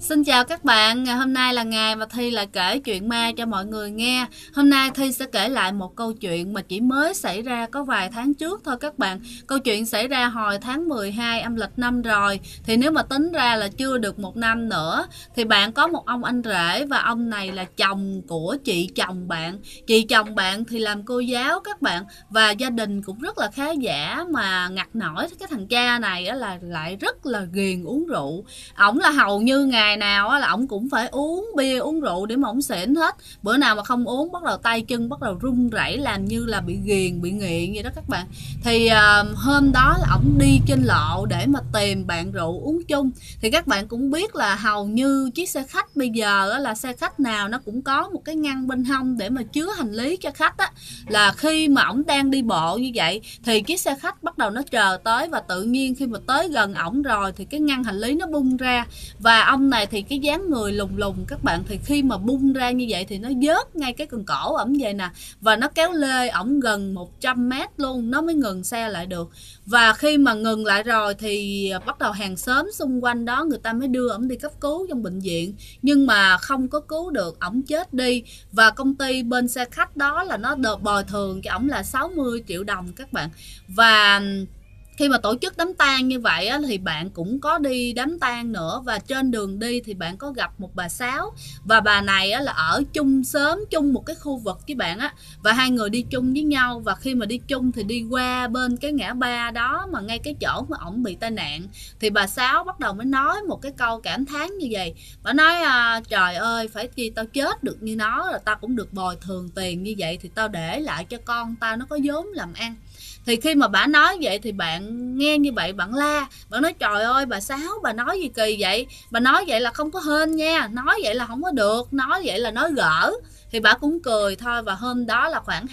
Xin chào các bạn, ngày hôm nay là ngày mà Thi lại kể chuyện ma cho mọi người nghe. Hôm nay Thi sẽ kể lại một câu chuyện mà chỉ mới xảy ra có vài tháng trước thôi các bạn. Câu chuyện xảy ra hồi tháng 12 âm lịch năm rồi, thì nếu mà tính ra là chưa được một năm nữa. Thì bạn có một ông anh rể và ông này là chồng của chị chồng bạn. Chị chồng bạn thì làm cô giáo các bạn, và gia đình cũng rất là khá giả, mà ngặt nổi cái thằng cha này là lại rất là ghiền uống rượu. Ổng là hầu như ngày nào là ổng cũng phải uống bia uống rượu để mà ổng xỉn hết. Bữa nào mà không uống bắt đầu tay chân bắt đầu run rẩy, làm như là bị ghiền bị nghiện vậy đó các bạn. Thì hôm đó là ổng đi trên lộ để mà tìm bạn rượu uống chung. Thì các bạn cũng biết là hầu như chiếc xe khách bây giờ là xe khách nào nó cũng có một cái ngăn bên hông để mà chứa hành lý cho khách á. Là khi mà ổng đang đi bộ như vậy thì chiếc xe khách bắt đầu nó chờ tới, và tự nhiên khi mà tới gần ổng rồi thì cái ngăn hành lý nó bung ra. Và ông này thì cái dáng người lùng lùng các bạn, thì khi mà bung ra như vậy thì nó vớt ngay cái cần cổ ổng vậy nè, và nó kéo lê ổng gần 100 mét luôn nó mới ngừng xe lại được. Và khi mà ngừng lại rồi thì bắt đầu hàng xóm xung quanh đó người ta mới đưa ổng đi cấp cứu trong bệnh viện, nhưng mà không có cứu được, ổng chết đi. Và công ty bên xe khách đó là nó bồi thường cho ổng là 60 triệu đồng các bạn. Và khi mà tổ chức đám tang như vậy á, thì bạn cũng có đi đám tang nữa, và trên đường đi thì bạn có gặp một bà Sáu, và bà này á, là ở chung xóm chung một cái khu vực với bạn á, và hai người đi chung với nhau. Và khi mà đi chung thì đi qua bên cái ngã ba đó mà ngay cái chỗ mà ổng bị tai nạn, thì bà Sáu bắt đầu mới nói một cái câu cảm thán như vậy. Bà nói trời ơi, phải chi tao chết được như nó là tao cũng được bồi thường tiền như vậy, thì tao để lại cho con tao nó có vốn làm ăn. Thì khi mà bà nói vậy thì bạn nghe như vậy bạn la, bạn nói trời ơi bà Sáu, bà nói gì kỳ vậy, bà nói vậy là không có hên nha, nói vậy là không có được, nói vậy là nói gỡ. Thì bà cũng cười thôi. Và hôm đó là khoảng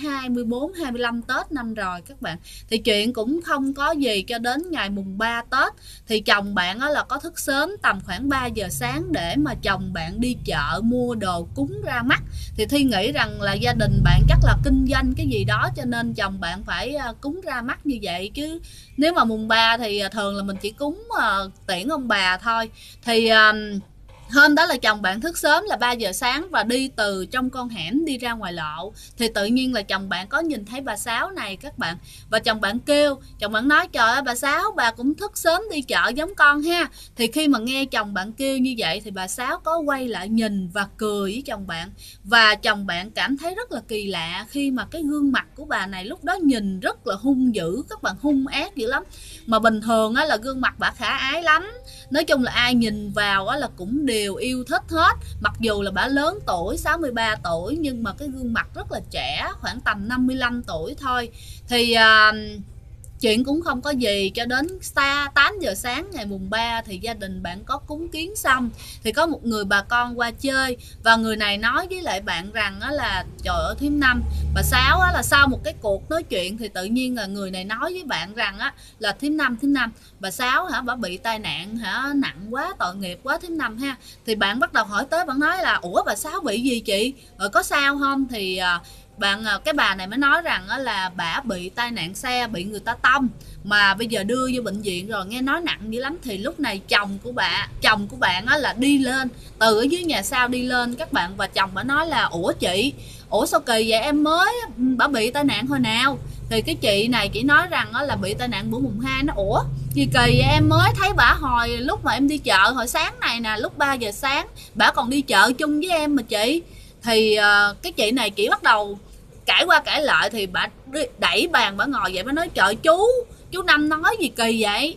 24-25 Tết năm rồi các bạn. Thì chuyện cũng không có gì cho đến ngày mùng 3 Tết. Thì chồng bạn là có thức sớm tầm khoảng 3 giờ sáng để mà chồng bạn đi chợ mua đồ cúng ra mắt. Thì Thi nghĩ rằng là gia đình bạn chắc là kinh doanh cái gì đó, cho nên chồng bạn phải cúng ra mắt như vậy. Chứ nếu mà mùng 3 thì thường là mình chỉ cúng tiễn ông bà thôi. Thì hôm đó là chồng bạn thức sớm là 3 giờ sáng và đi từ trong con hẻm đi ra ngoài lộ. Thì tự nhiên là chồng bạn có nhìn thấy bà Sáu này các bạn. Và chồng bạn kêu, chồng bạn nói trời ơi bà Sáu, bà cũng thức sớm đi chợ giống con ha. Thì khi mà nghe chồng bạn kêu như vậy thì bà Sáu có quay lại nhìn và cười với chồng bạn. Và chồng bạn cảm thấy rất là kỳ lạ khi mà cái gương mặt của bà này lúc đó nhìn rất là hung dữ các bạn, hung ác dữ lắm. Mà bình thường là gương mặt bà khả ái lắm. Nói chung là ai nhìn vào là cũng đều yêu thích hết. Mặc dù là bà lớn tuổi 63 tuổi nhưng mà cái gương mặt rất là trẻ, khoảng tầm 55 tuổi thôi. Thì chuyện cũng không có gì cho đến 8 giờ sáng ngày mùng 3 thì gia đình bạn có cúng kiến xong. Thì có một người bà con qua chơi, và người này nói với lại bạn rằng là trời ơi thím Năm, bà Sáu là sau một cái cuộc nói chuyện thì tự nhiên là người này nói với bạn rằng là thím Năm, bà Sáu bà bị tai nạn nặng quá, tội nghiệp quá thím Năm ha. Thì bạn bắt đầu hỏi tới, bạn nói là ủa bà Sáu bị gì chị, rồi có sao không? Thì cái bà này mới nói rằng là bà bị tai nạn xe, bị người ta tông mà bây giờ đưa vô bệnh viện rồi, nghe nói nặng dữ lắm. Thì lúc này chồng của bạn là đi lên từ ở dưới nhà sau đi lên các bạn, và chồng bà nói là ủa chị, ủa sao kỳ vậy, em mới bà bị tai nạn hồi nào? Thì cái chị này chỉ nói rằng là bị tai nạn bữa mùng 2. Nó ủa gì kỳ vậy, em mới thấy bả hồi lúc mà em đi chợ hồi sáng này nè, lúc 3 giờ sáng bả còn đi chợ chung với em mà chị. Thì cái chị này chỉ bắt đầu cãi qua cãi lại, thì bà đẩy bàn bà ngồi vậy, bà nói trời chú Năm nói gì kỳ vậy,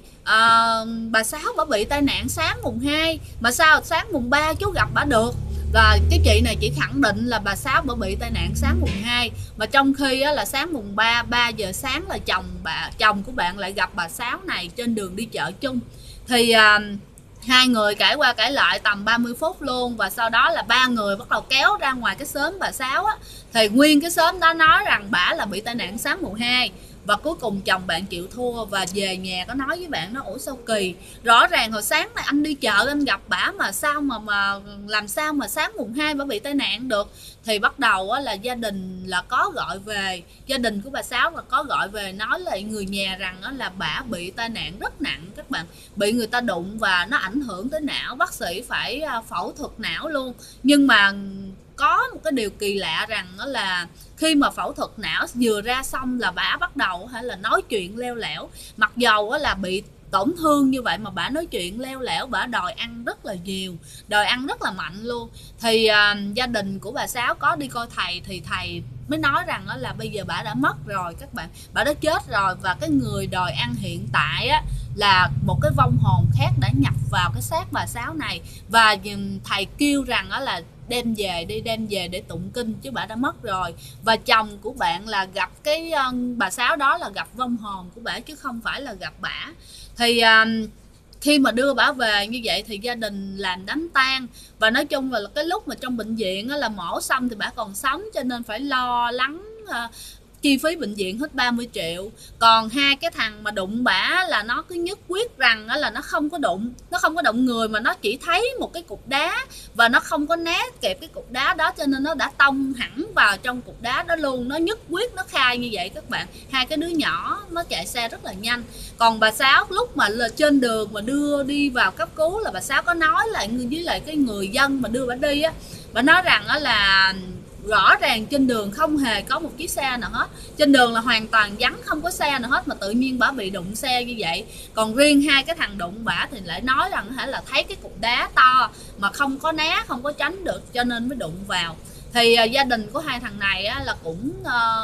bà Sáu bà bị tai nạn sáng mùng 2 mà sao sáng mùng 3 chú gặp bà được. Và cái chị này chỉ khẳng định là bà Sáu bà bị tai nạn sáng mùng 2, mà trong khi là sáng mùng 3 giờ sáng là chồng của bạn lại gặp bà Sáu này trên đường đi chợ chung. Thì hai người cãi qua cãi lại tầm 30 phút luôn, và sau đó là ba người bắt đầu kéo ra ngoài cái xóm bà Sáu thì nguyên cái xóm đó nói rằng bả là bị tai nạn sáng mùng 2, và cuối cùng chồng bạn chịu thua và về nhà có nói với bạn nó ủa sao kỳ, rõ ràng hồi sáng này anh đi chợ anh gặp bả mà sao mà làm sao mà sáng mùng 2 bả bị tai nạn được. Thì bắt đầu là gia đình là có gọi về, gia đình của bà Sáu là có gọi về nói lại người nhà rằng là bả bị tai nạn rất nặng các bạn, bị người ta đụng và nó ảnh hưởng tới não, bác sĩ phải phẫu thuật não luôn. Nhưng mà có một cái điều kỳ lạ rằng đó là khi mà phẫu thuật não vừa ra xong là bả bắt đầu là nói chuyện leo lẻo, mặc dầu là bị tổn thương như vậy mà bả nói chuyện leo lẻo, bả đòi ăn rất là nhiều, đòi ăn rất là mạnh luôn. Thì gia đình của bà Sáu có đi coi thầy thì thầy mới nói rằng là bây giờ bả đã mất rồi các bạn, bả đã chết rồi, và cái người đòi ăn hiện tại là một cái vong hồn khác đã nhập vào cái xác bà Sáu này, và thầy kêu rằng là đem về đi, đem về để tụng kinh chứ bà đã mất rồi. Và chồng của bạn là gặp cái bà Sáu đó là gặp vong hồn của bả chứ không phải là gặp bả. Thì khi mà đưa bả về như vậy thì gia đình làm đám tang, và nói chung là cái lúc mà trong bệnh viện là mổ xong thì bả còn sống cho nên phải lo lắng chi phí bệnh viện hết 30 triệu. Còn hai cái thằng mà đụng bả là nó cứ nhất quyết rằng là nó không có đụng người, mà nó chỉ thấy một cái cục đá và nó không có né kịp cái cục đá đó, cho nên nó đã tông hẳn vào trong cục đá đó luôn. Nó nhất quyết nó khai như vậy các bạn. Hai cái đứa nhỏ nó chạy xe rất là nhanh. Còn bà Sáu lúc mà là trên đường mà đưa đi vào cấp cứu là bà Sáu có nói lại với lại cái người dân mà đưa bà đi bà nói rằng là rõ ràng trên đường không hề có một chiếc xe nào hết, trên đường là hoàn toàn vắng, không có xe nào hết, mà tự nhiên bả bị đụng xe như vậy. Còn riêng hai cái thằng đụng bả thì lại nói rằng là thấy cái cục đá to mà không có né, không có tránh được cho nên mới đụng vào. Thì gia đình của hai thằng này là cũng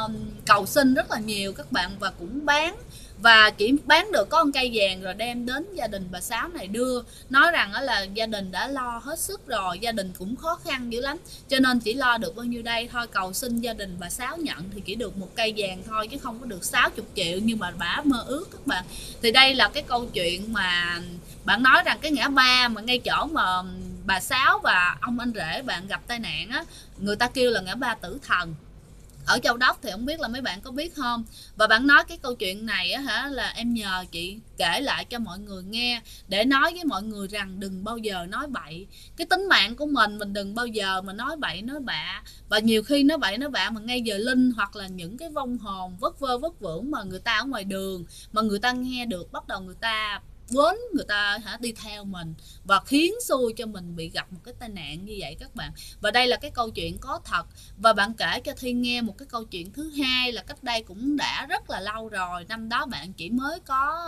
cầu xin rất là nhiều các bạn, và cũng bán, và chỉ bán được có con cây vàng rồi đem đến gia đình bà Sáu này đưa, nói rằng là gia đình đã lo hết sức rồi, gia đình cũng khó khăn dữ lắm cho nên chỉ lo được bao nhiêu đây thôi, cầu xin gia đình bà Sáu nhận thì chỉ được một cây vàng thôi chứ không có được 60 triệu như mà bà mơ ước các bạn. Thì đây là cái câu chuyện mà bạn nói rằng cái ngã ba mà ngay chỗ mà bà Sáu và ông anh rể bạn gặp tai nạn người ta kêu là ngã ba tử thần ở Châu Đốc, thì không biết là mấy bạn có biết không. Và bạn nói cái câu chuyện này là em nhờ chị kể lại cho mọi người nghe, để nói với mọi người rằng đừng bao giờ nói bậy. Cái tính mạng của mình đừng bao giờ mà nói bậy nói bạ. Và nhiều khi nói bậy nói bạ mà ngay giờ linh hoặc là những cái vong hồn vất vơ vất vưởng mà người ta ở ngoài đường mà người ta nghe được, bắt đầu người ta quên, người ta đi theo mình và khiến xui cho mình bị gặp một cái tai nạn như vậy các bạn. Và đây là cái câu chuyện có thật. Và bạn kể cho Thi nghe một cái câu chuyện thứ hai là cách đây cũng đã rất là lâu rồi, năm đó bạn chỉ mới có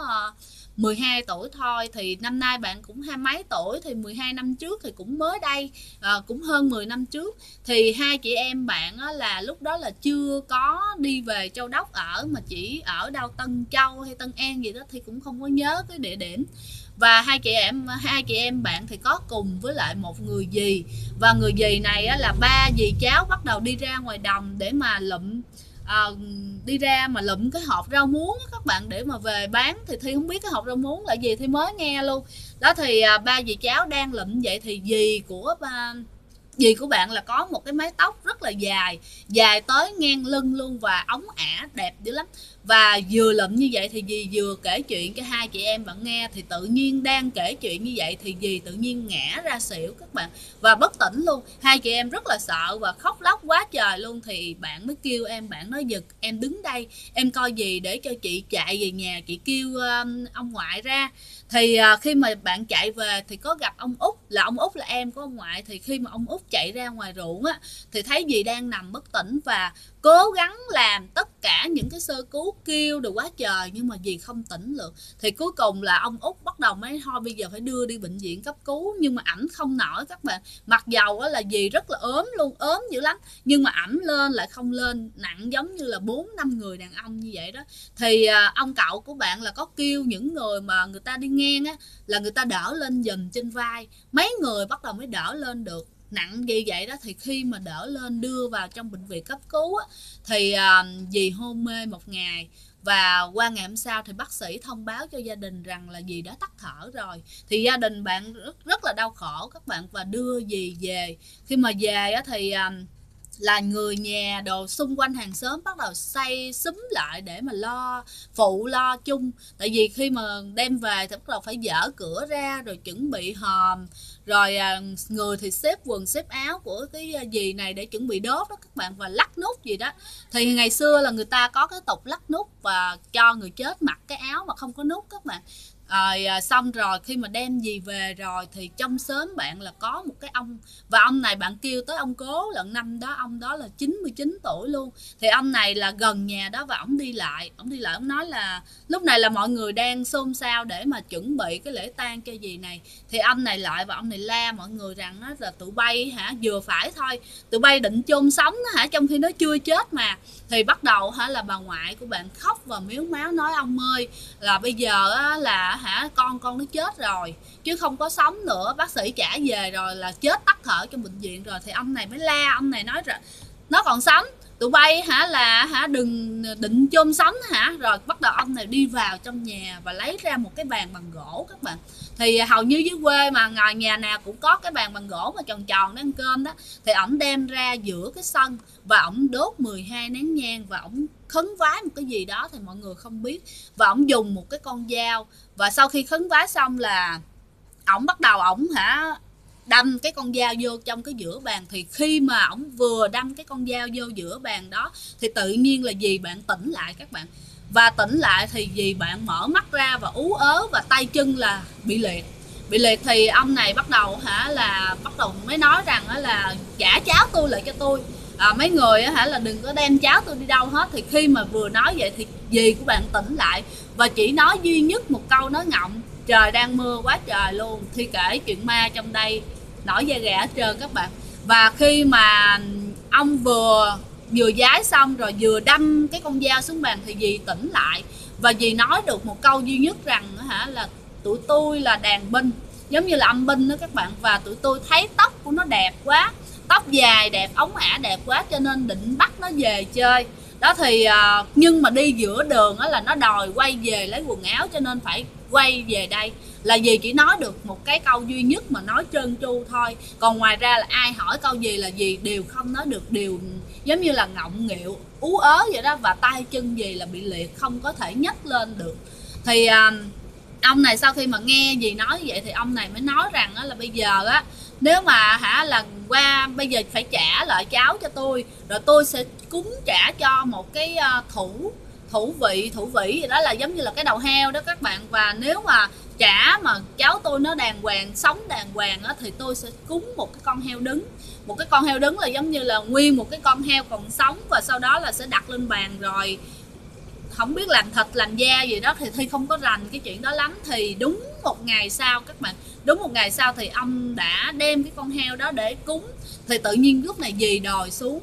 12 tuổi thôi, thì năm nay bạn cũng hai mấy tuổi, thì 12 năm trước thì cũng mới đây, cũng hơn 10 năm trước. Thì hai chị em bạn là lúc đó là chưa có đi về Châu Đốc ở, mà chỉ ở đâu Tân Châu hay Tân An gì đó thì cũng không có nhớ cái địa điểm. Và hai chị em bạn thì có cùng với lại một người dì, và người dì này là ba dì cháu bắt đầu đi ra ngoài đồng để mà lụm đi ra mà lụm cái hộp rau muống các bạn để mà về bán. Thì Thi không biết cái hộp rau muống là gì, Thi mới nghe luôn đó. Thì ba dì cháu đang lụm vậy thì dì của bạn là có một cái mái tóc rất là dài tới ngang lưng luôn, và ống ả đẹp dữ lắm. Và vừa lụm như vậy thì dì vừa kể chuyện cho hai chị em bạn nghe, thì tự nhiên đang kể chuyện như vậy thì dì tự nhiên ngã ra xỉu các bạn, và bất tỉnh luôn. Hai chị em rất là sợ và khóc lóc quá trời luôn. Thì bạn mới kêu em, bạn nói giật em đứng đây em coi gì để cho chị chạy về nhà, chị kêu ông ngoại ra. Thì khi mà bạn chạy về thì có gặp ông Út, là ông Út là em của ông ngoại. Thì khi mà ông Út chạy ra ngoài ruộng thì thấy dì đang nằm bất tỉnh, và cố gắng làm tất cả những cái sơ cứu kêu được quá trời nhưng mà dì không tỉnh được. Thì cuối cùng là ông Út bắt đầu mới thôi bây giờ phải đưa đi bệnh viện cấp cứu, nhưng mà ảnh không nổi các bạn. Mặc dầu là dì rất là ốm luôn, ốm dữ lắm, nhưng mà ảnh lên lại không lên, nặng giống như là 4-5 người đàn ông như vậy đó. Thì ông cậu của bạn là có kêu những người mà người ta đi ngang là người ta đỡ lên giùm trên vai, mấy người bắt đầu mới đỡ lên được. Nặng như vậy đó, thì khi mà đỡ lên đưa vào trong bệnh viện cấp cứu thì dì hôn mê một ngày, và qua ngày hôm sau thì bác sĩ thông báo cho gia đình rằng là dì đã tắt thở rồi. Thì gia đình bạn rất là đau khổ các bạn, và đưa dì về. Khi mà về thì là người nhà đồ xung quanh hàng xóm bắt đầu xây xúm lại để mà lo phụ lo chung. Tại vì khi mà đem về thì bắt đầu phải dỡ cửa ra rồi chuẩn bị hòm, rồi người thì xếp quần xếp áo của cái gì này để chuẩn bị đốt đó các bạn, và lắc nút gì đó. Thì ngày xưa là người ta có cái tục lắc nút và cho người chết mặc cái áo mà không có nút các bạn. Xong rồi khi mà đem gì về rồi thì trong xóm bạn là có một cái ông, và ông này bạn kêu tới ông Cố, lần năm đó ông đó là 99 tuổi luôn. Thì ông này là gần nhà đó và ông đi lại ông nói là lúc này là mọi người đang xôn xao để mà chuẩn bị cái lễ tang cho dì này, thì ông này lại và ông này la mọi người rằng là tụi bay vừa phải thôi, tụi bay định chôn sống trong khi nó chưa chết mà. Thì bắt đầu là bà ngoại của bạn khóc và miếu máu nói ông ơi, là bây giờ là con nó chết rồi chứ không có sống nữa, bác sĩ trả về rồi là chết tắc thở trong bệnh viện rồi. Thì ông này mới la, ông này nói rồi nó còn sống, tụi bay đừng định chôn sống rồi bắt đầu ông này đi vào trong nhà và lấy ra một cái bàn bằng gỗ các bạn. Thì hầu như dưới quê mà ngoài nhà nào cũng có cái bàn bằng gỗ mà tròn tròn để ăn cơm đó. Thì ổng đem ra giữa cái sân và ổng đốt 12 nén nhang và ổng khấn vái một cái gì đó thì mọi người không biết, và ổng dùng một cái con dao, và sau khi khấn vái xong là ổng bắt đầu đâm cái con dao vô trong cái giữa bàn. Thì khi mà ổng vừa đâm cái con dao vô giữa bàn đó thì tự nhiên là dì bạn tỉnh lại các bạn, và tỉnh lại thì dì bạn mở mắt ra và ú ớ và tay chân là bị liệt. Thì ông này bắt đầu mới nói rằng là trả cháu tôi lại cho tôi, mấy người là đừng có đem cháu tôi đi đâu hết. Thì khi mà vừa nói vậy thì dì của bạn tỉnh lại và chỉ nói duy nhất một câu nói ngọng: trời đang mưa quá trời luôn. Thì kể chuyện ma trong đây nổi da gà hết trơn các bạn. Và khi mà ông vừa giái xong rồi vừa đâm cái con dao xuống bàn thì dì tỉnh lại và dì nói được một câu duy nhất rằng là tụi tôi là đàn binh, giống như là âm binh đó các bạn, và tụi tôi thấy tóc của nó đẹp quá, tóc dài đẹp, ống ả đẹp quá cho nên định bắt nó về chơi đó. Thì nhưng mà đi giữa đường là nó đòi quay về lấy quần áo cho nên phải quay về đây. Là dì chỉ nói được một cái câu duy nhất mà nói trơn tru thôi, còn ngoài ra là ai hỏi câu gì là dì đều không nói được, đều giống như là ngọng nghịu ú ớ vậy đó, và tay chân dì là bị liệt không có thể nhấc lên được. Thì ông này sau khi mà nghe dì nói vậy thì ông này mới nói rằng là bây giờ nếu mà là qua bây giờ phải trả lại cháu cho tôi, rồi tôi sẽ cúng trả cho một cái thủ vị gì đó, là giống như là cái đầu heo đó các bạn. Và nếu mà trả mà cháu tôi nó đàng hoàng, sống đàng hoàng thì tôi sẽ cúng một cái con heo đứng. Một cái con heo đứng là giống như là nguyên một cái con heo còn sống, và sau đó là sẽ đặt lên bàn rồi không biết làm thịt làm da gì đó. Thì Thi không có rành cái chuyện đó lắm. Thì đúng một ngày sau các bạn, đúng một ngày sau thì ông đã đem cái con heo đó để cúng. Thì tự nhiên lúc này dì đòi xuống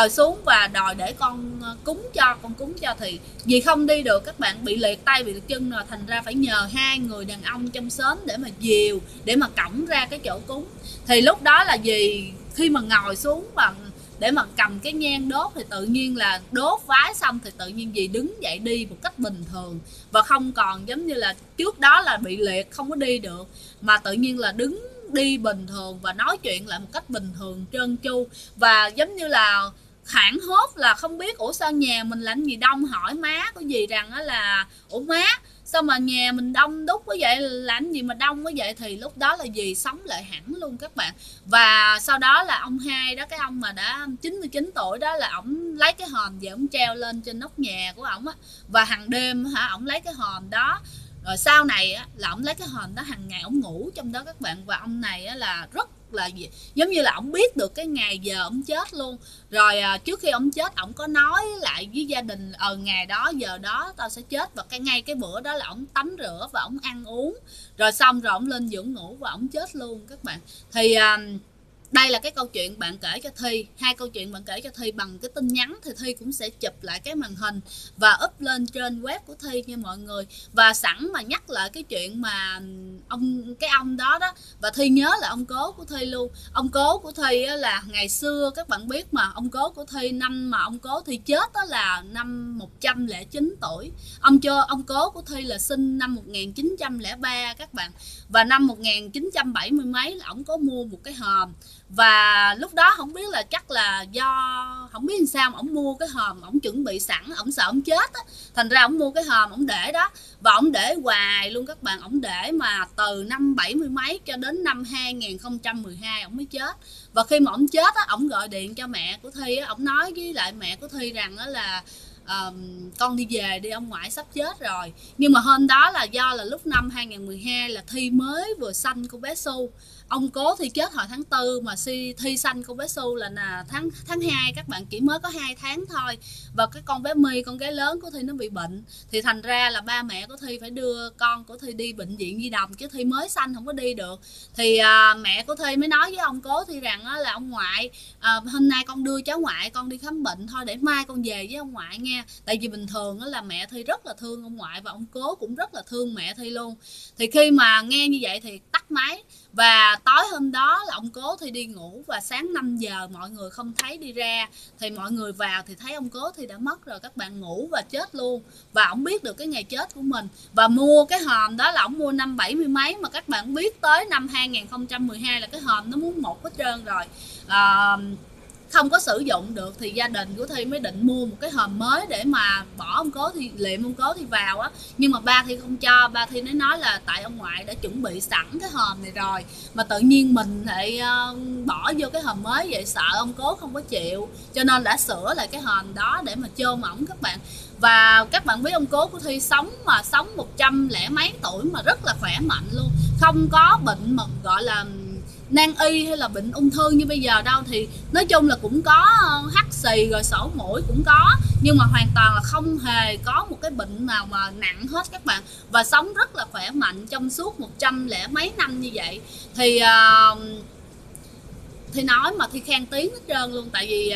và đòi để con cúng cho, thì dì không đi được các bạn, bị liệt tay bị liệt chân rồi, thành ra phải nhờ hai người đàn ông trong xóm để mà dìu, để mà cõng ra cái chỗ cúng. Thì lúc đó là dì khi mà ngồi xuống bằng để mà cầm cái nhang đốt thì tự nhiên là đốt vái xong thì tự nhiên dì đứng dậy đi một cách bình thường, và không còn giống như là trước đó là bị liệt không có đi được, mà tự nhiên là đứng đi bình thường và nói chuyện lại một cách bình thường trơn tru. Và giống như là hoảng hốt là không biết ủa sao nhà mình làm gì đông, hỏi má của dì rằng là ủa má sao mà nhà mình đông đúc quá vậy, làm gì mà đông quá vậy. Thì lúc đó là dì sống lại hẳn luôn các bạn. Và sau đó là ông hai đó, cái ông mà đã 99 tuổi đó, là ổng lấy cái hòm về ổng treo lên trên nóc nhà của ổng và hàng đêm ổng lấy cái hòm đó. Rồi sau này là ổng lấy cái hòm đó hàng ngày ổng ngủ trong đó các bạn. Và ông này là rất là giống như là ổng biết được cái ngày giờ ổng chết luôn. Rồi trước khi ổng chết ổng có nói lại với gia đình ngày đó giờ đó tao sẽ chết, và ngay cái bữa đó là ổng tắm rửa và ổng ăn uống rồi xong rồi ổng lên giường ngủ và ổng chết luôn các bạn. Thì đây là cái câu chuyện bạn kể cho Thi, hai câu chuyện bạn kể cho Thi bằng cái tin nhắn. Thì Thi cũng sẽ chụp lại cái màn hình và up lên trên web của Thi nha mọi người. Và sẵn mà nhắc lại cái chuyện mà cái ông đó đó, và Thi nhớ là ông cố của Thi luôn. Ông cố của Thi là ngày xưa các bạn biết mà, ông cố của Thi năm mà ông cố Thi chết đó là năm 109 tuổi. Ông cố của Thi là sinh năm 1903 các bạn. Và năm 1970 mấy là ông có mua một cái hòm, Và lúc đó không biết là chắc là do không biết làm sao mà ổng mua cái hòm, ổng chuẩn bị sẵn, ổng sợ ổng chết á, thành ra ổng mua cái hòm ổng để đó. Và ổng để hoài luôn các bạn, ổng để mà từ năm 70 mấy cho đến năm 2012 ổng mới chết. Và khi mà ổng chết á, ổng gọi điện cho mẹ của Thi á, ổng nói với lại mẹ của Thi rằng đó là con đi về đi, ông ngoại sắp chết rồi. Nhưng mà hôm đó là do là lúc năm 2012 là Thi mới vừa sanh cô bé Su, ông cố Thi chết hồi tháng 4 mà Thi sanh cô bé Su là tháng 2 các bạn, chỉ mới có 2 tháng thôi. Và cái con bé My, con gái lớn của Thi nó bị bệnh, thì thành ra là ba mẹ của Thi phải đưa con của Thi đi bệnh viện Nhi Đồng, chứ Thi mới sanh không có đi được. Thì mẹ của Thi mới nói với ông cố Thi rằng là ông ngoại, hôm nay con đưa cháu ngoại con đi khám bệnh thôi, để mai con về với ông ngoại nha. Tại vì bình thường là mẹ Thi rất là thương ông ngoại và ông cố cũng rất là thương mẹ Thi luôn. Thì khi mà nghe như vậy thì tắt máy. Và tối hôm đó là ông cố Thi đi ngủ, và sáng 5 giờ mọi người không thấy đi ra, thì mọi người vào thì thấy ông cố Thi đã mất rồi, các bạn, ngủ và chết luôn. Và ông biết được cái ngày chết của mình, và mua cái hòm đó là ông mua năm 70 mấy, mà các bạn biết tới năm 2012 là cái hòm nó muốn một hết trơn rồi, không có sử dụng được. Thì gia đình của Thi mới định mua một cái hòm mới để mà bỏ ông cố Thi, liệm ông cố Thi vào á. Nhưng mà ba Thi không cho, ba Thi nói là tại ông ngoại đã chuẩn bị sẵn cái hòm này rồi, mà tự nhiên mình lại bỏ vô cái hòm mới vậy, sợ ông cố không có chịu, cho nên đã sửa lại cái hòm đó để mà chôn ổng các bạn. Và các bạn biết ông cố của Thi sống 100 lẻ mấy tuổi mà rất là khỏe mạnh luôn, không có bệnh mà gọi là nan y hay là bệnh ung thư như bây giờ đâu. Thì nói chung là cũng có hắt xì rồi sổ mũi cũng có, nhưng mà hoàn toàn là không hề có một cái bệnh nào mà nặng hết các bạn, và sống rất là khỏe mạnh trong suốt 100 lẻ mấy năm như vậy. Thì nói mà Thi khen tiếng hết trơn luôn, tại vì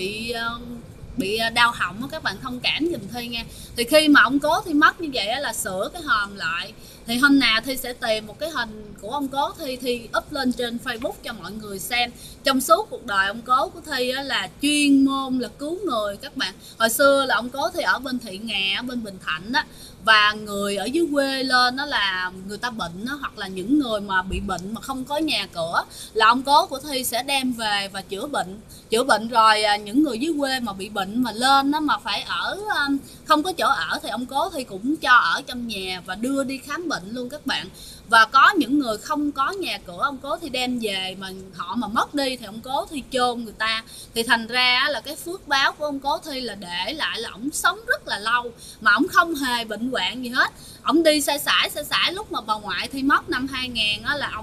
bị đau họng á, các bạn thông cảm giùm Thi nha. Thì khi mà ông cố Thi mất như vậy là sửa cái hòm lại, thì hôm nào Thi sẽ tìm một cái hình của ông cố Thi up lên trên Facebook cho mọi người xem. Trong suốt cuộc đời ông cố của Thi là chuyên môn là cứu người các bạn. Hồi xưa là ông cố Thi ở bên Thị Nghè, ở bên Bình Thạnh đó, và người ở dưới quê lên đó là người ta bệnh đó, hoặc là những người mà bị bệnh mà không có nhà cửa, là ông cố của Thi sẽ đem về và chữa bệnh rồi những người dưới quê mà bị bệnh mà lên đó mà phải ở không có chỗ ở, thì ông cố Thi cũng cho ở trong nhà và đưa đi khám bệnh luôn các bạn. Và có những người không có nhà cửa, ông cố Thi đem về mà họ mà mất đi thì ông cố Thi chôn người ta. Thì thành ra là cái phước báo của ông cố Thi là để lại là ổng sống rất là lâu mà ổng không hề bệnh hoạn gì hết. Ổng đi sai sải lúc mà bà ngoại Thi mất năm 2000 á, là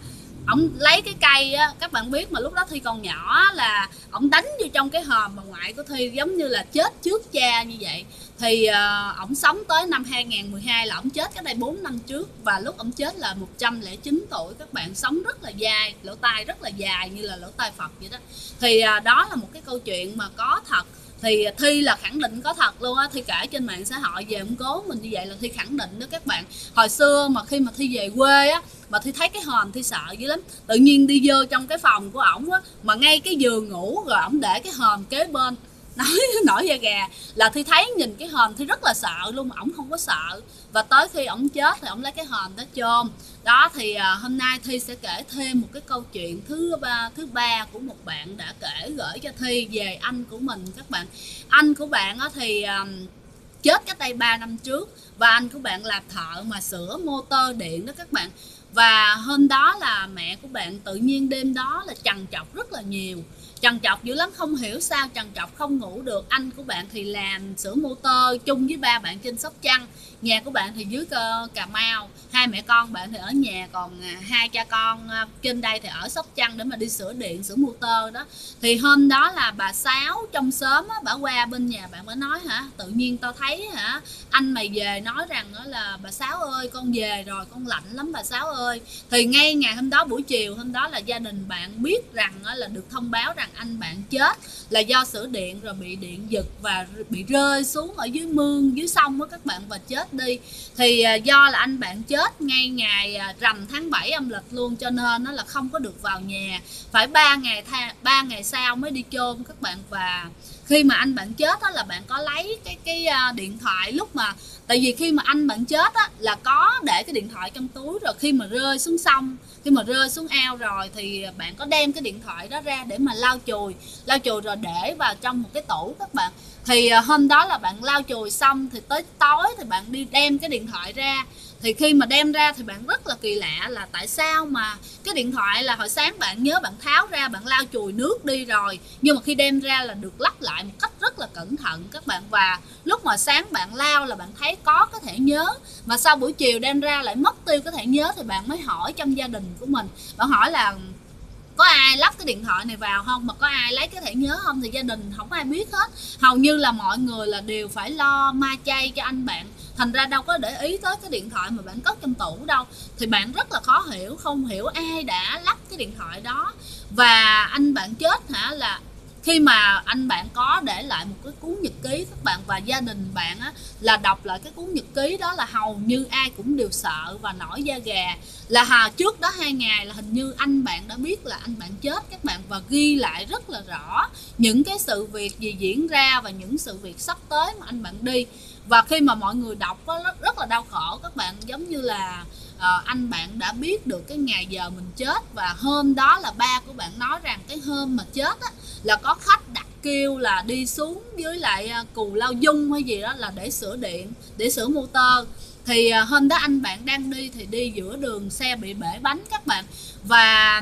ổng lấy cái cây á, các bạn biết mà lúc đó Thi còn nhỏ, là ổng đánh vô trong cái hòm bà ngoại của Thi, giống như là chết trước cha như vậy. Thì ổng sống tới năm 2012 là ổng chết cách đây 4 năm trước, và lúc ổng chết là 109 tuổi các bạn, sống rất là dài, lỗ tai rất là dài như là lỗ tai Phật vậy đó. Thì đó là một cái câu chuyện mà có thật. Thì Thi là khẳng định có thật luôn á. Thi kể trên mạng xã hội về ông cố mình như vậy là Thi khẳng định đó các bạn. Hồi xưa mà khi mà Thi về quê á, mà Thi thấy cái hòm Thi sợ dữ lắm. Tự nhiên đi vô trong cái phòng của ổng á, mà ngay cái giường ngủ rồi ổng để cái hòm kế bên, nói nổi da gà. Là Thi thấy nhìn cái hòm Thi rất là sợ luôn, mà ổng không có sợ. Và tới khi ổng chết thì ổng lấy cái hòm đó chôn đó. Thì hôm nay Thi sẽ kể thêm một cái câu chuyện thứ ba của một bạn đã kể gửi cho Thi về anh của mình các bạn. Anh của bạn thì chết cách đây 3 năm trước, và anh của bạn làm thợ mà sửa motor điện đó các bạn. Và hôm đó là mẹ của bạn tự nhiên đêm đó là trằn trọc rất là nhiều, trằn trọc dữ lắm, không hiểu sao trằn trọc không ngủ được. Anh của bạn thì làm sửa motor chung với ba bạn trên Sóc Trăng, nhà của bạn thì dưới Cà Mau, hai mẹ con bạn thì ở nhà, còn hai cha con trên đây thì ở Sóc Trăng để mà đi sửa điện, sửa motor đó. Thì hôm đó là bà Sáu trong xóm á, bà qua bên nhà bạn, bà nói tự nhiên tao thấy anh mày về, nói rằng là bà Sáu ơi con về rồi, con lạnh lắm bà Sáu ơi. Thì ngay ngày hôm đó, buổi chiều hôm đó là gia đình bạn biết rằng là được thông báo rằng anh bạn chết là do sửa điện rồi bị điện giật và bị rơi xuống ở dưới mương, dưới sông đó các bạn, và chết đi. Thì do là anh bạn chết ngay ngày rằm tháng 7 âm lịch luôn, cho nên nó là không có được vào nhà, phải 3 ngày sau mới đi chôn các bạn. Và khi mà anh bạn chết là bạn có lấy cái điện thoại, lúc mà tại vì khi mà anh bạn chết là có để cái điện thoại trong túi, rồi khi mà rơi xuống sông, khi mà rơi xuống ao rồi thì bạn có đem cái điện thoại đó ra để mà lau chùi rồi để vào trong một cái tủ các bạn. Thì hôm đó là bạn lau chùi xong thì tới tối thì bạn đi đem cái điện thoại ra. Thì khi mà đem ra thì bạn rất là kỳ lạ là tại sao mà cái điện thoại là hồi sáng bạn nhớ bạn tháo ra, bạn lau chùi nước đi rồi, nhưng mà khi đem ra là được lắp lại một cách rất là cẩn thận các bạn. Và lúc mà sáng bạn lau là bạn thấy có cái thẻ nhớ, mà sau buổi chiều đem ra lại mất tiêu cái thẻ nhớ. Thì bạn mới hỏi trong gia đình của mình, bạn hỏi là có ai lắp cái điện thoại này vào không, mà có ai lấy cái thẻ nhớ không, thì gia đình không ai biết hết. Hầu như là mọi người là đều phải lo ma chay cho anh bạn, thành ra đâu có để ý tới cái điện thoại mà bạn cất trong tủ đâu. Thì bạn rất là khó hiểu, không hiểu ai đã lắp cái điện thoại đó. Và anh bạn chết là khi mà anh bạn có để lại một cái cuốn nhật ký các bạn, và gia đình bạn là đọc lại cái cuốn nhật ký đó là hầu như ai cũng đều sợ và nổi da gà. Là trước đó 2 ngày là hình như anh bạn đã biết là anh bạn chết các bạn, và ghi lại rất là rõ những cái sự việc gì diễn ra và những sự việc sắp tới mà anh bạn đi. Và khi mà mọi người đọc rất là đau khổ các bạn, giống như là anh bạn đã biết được cái ngày giờ mình chết. Và hôm đó là ba của bạn nói rằng cái hôm mà chết là có khách đặt kêu là đi xuống dưới lại Cù Lao Dung hay gì đó là để sửa điện, để sửa motor. Thì hôm đó anh bạn đang đi thì đi giữa đường xe bị bể bánh các bạn. Và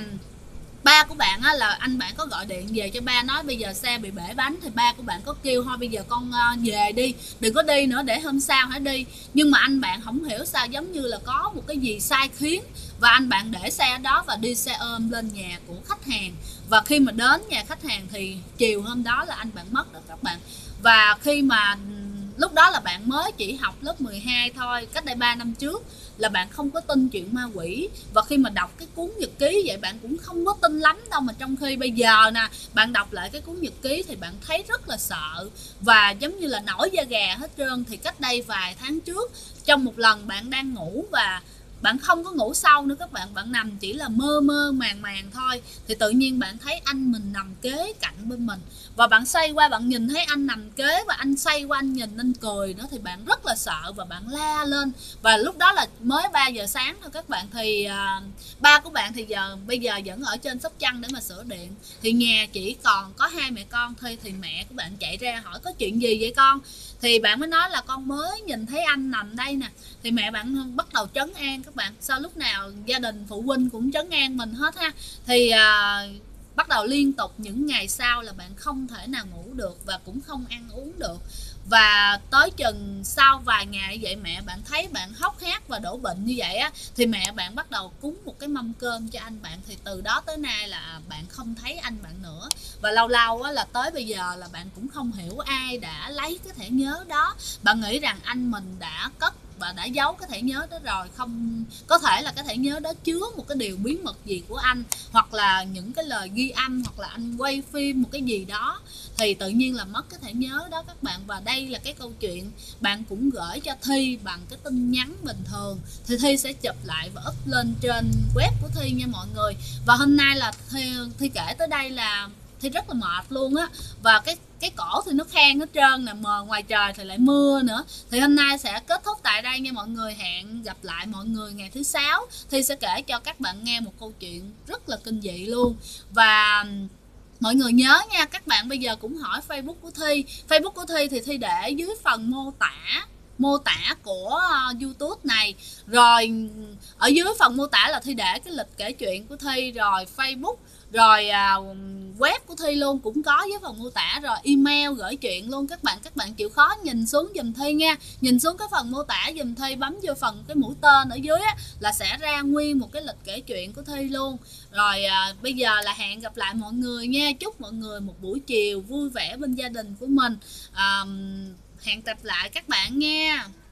ba của bạn là anh bạn có gọi điện về cho ba, nói bây giờ xe bị bể bánh. Thì ba của bạn có kêu thôi bây giờ con về đi, đừng có đi nữa, để hôm sau hãy đi. Nhưng mà anh bạn không hiểu sao giống như là có một cái gì sai khiến, và anh bạn để xe đó và đi xe ôm lên nhà của khách hàng. Và khi mà đến nhà khách hàng thì chiều hôm đó là anh bạn mất rồi các bạn. Và khi mà lúc đó là bạn mới chỉ học lớp 12 thôi, cách đây 3 năm trước, là bạn không có tin chuyện ma quỷ. Và khi mà đọc cái cuốn nhật ký vậy bạn cũng không có tin lắm đâu. Mà trong khi bây giờ nè, bạn đọc lại cái cuốn nhật ký thì bạn thấy rất là sợ và giống như là nổi da gà hết trơn. Thì cách đây vài tháng trước, trong một lần bạn đang ngủ và bạn không có ngủ sâu nữa các bạn, bạn nằm chỉ là mơ mơ màng màng thôi, thì tự nhiên bạn thấy anh mình nằm kế cạnh bên mình. Và bạn xoay qua bạn nhìn thấy anh nằm kế, và anh xoay qua anh nhìn anh cười nữa. Thì bạn rất là sợ và bạn la lên. Và lúc đó là mới 3 giờ sáng thôi các bạn. Thì ba của bạn thì bây giờ vẫn ở trên Sóc Trăng để mà sửa điện. Thì nhà chỉ còn có 2 mẹ con thôi. Thì mẹ của bạn chạy ra hỏi có chuyện gì vậy con. Thì bạn mới nói là con mới nhìn thấy anh nằm đây nè. Thì mẹ bạn bắt đầu trấn an các bạn. Sao lúc nào gia đình phụ huynh cũng trấn an mình hết ha. Thì bắt đầu liên tục những ngày sau là bạn không thể nào ngủ được và cũng không ăn uống được. Và tới chừng sau vài ngày vậy mẹ bạn thấy bạn hốc hác và đổ bệnh như vậy thì mẹ bạn bắt đầu cúng một cái mâm cơm cho anh bạn. Thì từ đó tới nay là bạn không thấy anh bạn nữa. Và lâu lâu là tới bây giờ là bạn cũng không hiểu ai đã lấy cái thẻ nhớ đó. Bạn nghĩ rằng anh mình đã cất và đã giấu cái thẻ nhớ đó rồi. Không có thể là cái thẻ nhớ đó chứa một cái điều bí mật gì của anh, hoặc là những cái lời ghi âm, hoặc là anh quay phim một cái gì đó, thì tự nhiên là mất cái thẻ nhớ đó các bạn. Và đây là cái câu chuyện bạn cũng gửi cho Thi bằng cái tin nhắn bình thường, thì Thi sẽ chụp lại và up lên trên web của Thi nha mọi người. Và hôm nay là Thi kể tới đây là Thi rất là mệt luôn á. Và cái cổ thì nó khan hết trơn nè, mờ ngoài trời thì lại mưa nữa. Thì hôm nay sẽ kết thúc tại đây nha mọi người. Hẹn gặp lại mọi người ngày thứ 6. Thi sẽ kể cho các bạn nghe một câu chuyện rất là kinh dị luôn. Và mọi người nhớ nha, các bạn bây giờ cũng hỏi Facebook của Thi. Facebook của Thi thì Thi để dưới phần mô tả của YouTube này. Rồi ở dưới phần mô tả là Thi để cái lịch kể chuyện của Thi, rồi Facebook, rồi web của Thi luôn cũng có dưới phần mô tả, rồi email gửi chuyện luôn. Các bạn chịu khó nhìn xuống giùm Thi nha. Nhìn xuống cái phần mô tả giùm Thi, bấm vô phần cái mũi tên ở dưới là sẽ ra nguyên một cái lịch kể chuyện của Thi luôn. Rồi bây giờ là hẹn gặp lại mọi người nha. Chúc mọi người một buổi chiều vui vẻ bên gia đình của mình. Hẹn gặp lại các bạn nha.